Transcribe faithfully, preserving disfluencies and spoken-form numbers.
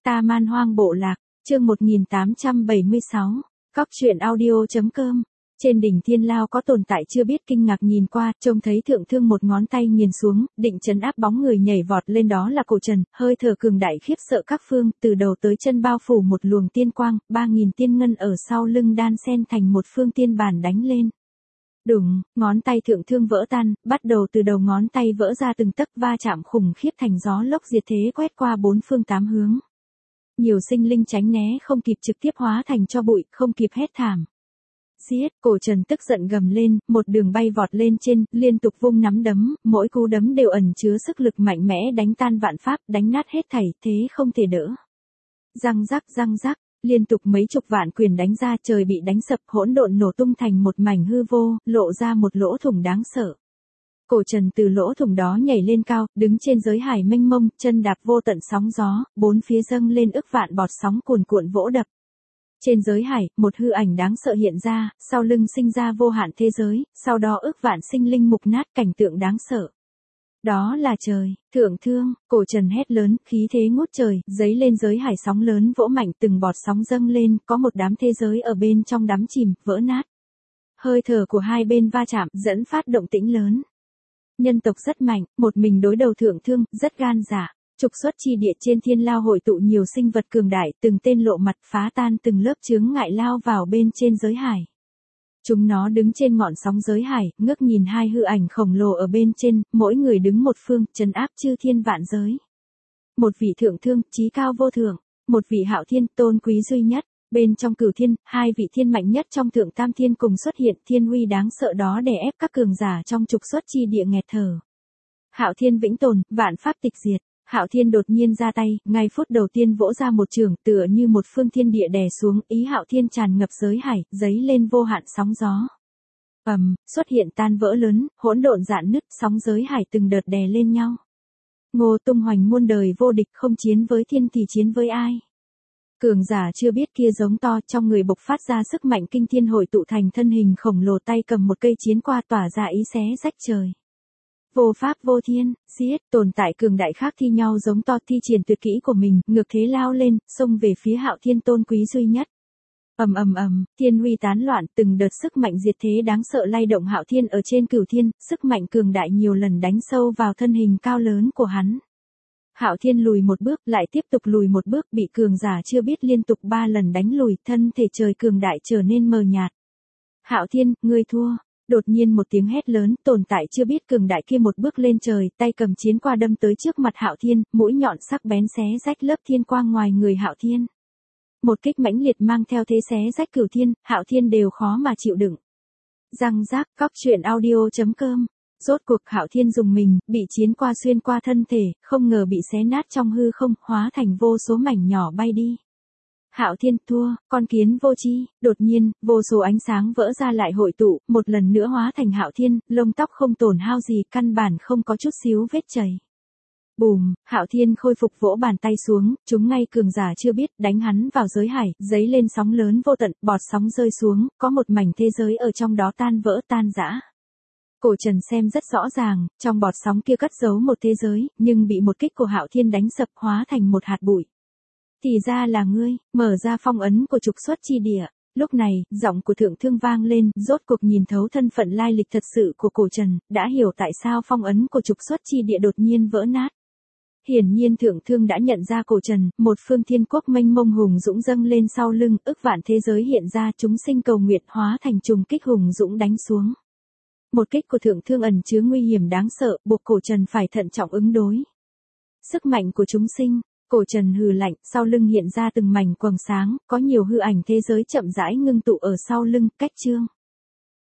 Ta Man Hoang Bộ Lạc, chương một nghìn tám trăm bảy mươi sáu, Cóc truyện audio.com. Trên đỉnh Thiên Lao có tồn tại chưa biết kinh ngạc nhìn qua, trông thấy Thượng Thương một ngón tay nghiền xuống, định trấn áp bóng người nhảy vọt lên, đó là Cổ Trần, hơi thở cường đại khiếp sợ các phương, từ đầu tới chân bao phủ một luồng tiên quang, ba nghìn tiên ngân ở sau lưng đan xen thành một phương tiên bản đánh lên. Đùng, ngón tay Thượng Thương vỡ tan, bắt đầu từ đầu ngón tay vỡ ra từng tấc, va chạm khủng khiếp thành gió lốc diệt thế quét qua bốn phương tám hướng. Nhiều sinh linh tránh né không kịp, trực tiếp hóa thành tro bụi, không kịp hét thảm. Giết! Cổ Trần tức giận gầm lên, một đường bay vọt lên trên, liên tục vung nắm đấm, mỗi cú đấm đều ẩn chứa sức lực mạnh mẽ, đánh tan vạn pháp, đánh nát hết thảy, thế không thể đỡ. Răng rắc răng rắc, liên tục mấy chục vạn quyền đánh ra, trời bị đánh sập, hỗn độn nổ tung thành một mảnh hư vô, lộ ra một lỗ thủng đáng sợ. Cổ Trần từ lỗ thủng đó nhảy lên cao, đứng trên giới hải mênh mông, chân đạp vô tận sóng gió, bốn phía dâng lên ức vạn bọt sóng cuồn cuộn vỗ đập. Trên giới hải, một hư ảnh đáng sợ hiện ra, sau lưng sinh ra vô hạn thế giới, sau đó ức vạn sinh linh mục nát, cảnh tượng đáng sợ. Đó là trời, Thượng Thương, Cổ Trần hét lớn, khí thế ngút trời, giấy lên giới hải sóng lớn vỗ mạnh, từng bọt sóng dâng lên, có một đám thế giới ở bên trong đắm chìm, vỡ nát. Hơi thở của hai bên va chạm, dẫn phát động tĩnh lớn. Nhân tộc rất mạnh, một mình đối đầu Thượng Thương, rất gan dạ. Trục xuất chi địa trên Thiên Lao hội tụ nhiều sinh vật cường đại, từng tên lộ mặt, phá tan từng lớp chướng ngại lao vào bên trên giới hải. Chúng nó đứng trên ngọn sóng giới hải, ngước nhìn hai hư ảnh khổng lồ ở bên trên, mỗi người đứng một phương, trấn áp chư thiên vạn giới. Một vị Thượng Thương, chí cao vô thượng, một vị Hạo Thiên, tôn quý duy nhất. Bên trong Cửu Thiên, hai vị thiên mạnh nhất trong Thượng Tam Thiên cùng xuất hiện, thiên uy đáng sợ đó đè ép các cường giả trong trục xuất chi địa nghẹt thở. Hạo Thiên vĩnh tồn, vạn pháp tịch diệt. Hạo Thiên đột nhiên ra tay, ngay phút đầu tiên vỗ ra một trường, tựa như một phương thiên địa đè xuống, ý Hạo Thiên tràn ngập giới hải, giấy lên vô hạn sóng gió. Ầm, um, xuất hiện tan vỡ lớn, hỗn độn rạn nứt, sóng giới hải từng đợt đè lên nhau. Ngô tung hoành muôn đời vô địch, không chiến với thiên thì chiến với ai? Cường giả chưa biết kia giống to, trong người bộc phát ra sức mạnh kinh thiên, hội tụ thành thân hình khổng lồ, tay cầm một cây chiến qua tỏa ra ý xé rách trời. Vô pháp vô thiên, giết, tồn tại cường đại khác thi nhau giống to, thi triển tuyệt kỹ của mình, ngược thế lao lên, xông về phía Hạo Thiên tôn quý duy nhất. Ầm ầm ầm, thiên uy tán loạn, từng đợt sức mạnh diệt thế đáng sợ lay động Hạo Thiên ở trên Cửu Thiên, sức mạnh cường đại nhiều lần đánh sâu vào thân hình cao lớn của hắn. Hạo Thiên lùi một bước, lại tiếp tục lùi một bước, bị cường giả chưa biết liên tục ba lần đánh lùi, thân thể trời cường đại trở nên mờ nhạt. Hạo Thiên, ngươi thua. Đột nhiên một tiếng hét lớn, tồn tại chưa biết cường đại kia một bước lên trời, tay cầm chiến qua đâm tới trước mặt Hạo Thiên, mũi nhọn sắc bén xé rách lớp thiên quang ngoài người Hạo Thiên. Một kích mãnh liệt mang theo thế xé rách Cửu Thiên, Hạo Thiên đều khó mà chịu đựng. Răng rác, Cóc truyện audio.com. Rốt cuộc Hạo Thiên dùng mình, bị chiến qua xuyên qua thân thể, không ngờ bị xé nát trong hư không, hóa thành vô số mảnh nhỏ bay đi. Hạo Thiên thua, con kiến vô tri. Đột nhiên, vô số ánh sáng vỡ ra lại hội tụ, một lần nữa hóa thành Hạo Thiên, lông tóc không tổn hao gì, căn bản không có chút xíu vết chảy. Bùm, Hạo Thiên khôi phục vỗ bàn tay xuống, chúng ngay cường giả chưa biết, đánh hắn vào giới hải, giấy lên sóng lớn vô tận, bọt sóng rơi xuống, có một mảnh thế giới ở trong đó tan vỡ tan rã. Cổ Trần xem rất rõ ràng, trong bọt sóng kia cất giấu một thế giới, nhưng bị một kích của Hạo Thiên đánh sập, hóa thành một hạt bụi. Thì ra là ngươi, mở ra phong ấn của trục xuất chi địa. Lúc này, giọng của Thượng Thương vang lên, rốt cuộc nhìn thấu thân phận lai lịch thật sự của Cổ Trần, đã hiểu tại sao phong ấn của trục xuất chi địa đột nhiên vỡ nát. Hiển nhiên Thượng Thương đã nhận ra Cổ Trần, một phương thiên quốc mênh mông hùng dũng dâng lên sau lưng, ức vạn thế giới hiện ra, chúng sinh cầu nguyện hóa thành trùng kích hùng dũng đánh xuống. Một kích của Thượng Thương ẩn chứa nguy hiểm đáng sợ, buộc Cổ Trần phải thận trọng ứng đối. Sức mạnh của chúng sinh. Cổ Trần hừ lạnh, sau lưng hiện ra từng mảnh quầng sáng, có nhiều hư ảnh thế giới chậm rãi ngưng tụ ở sau lưng, cách chương.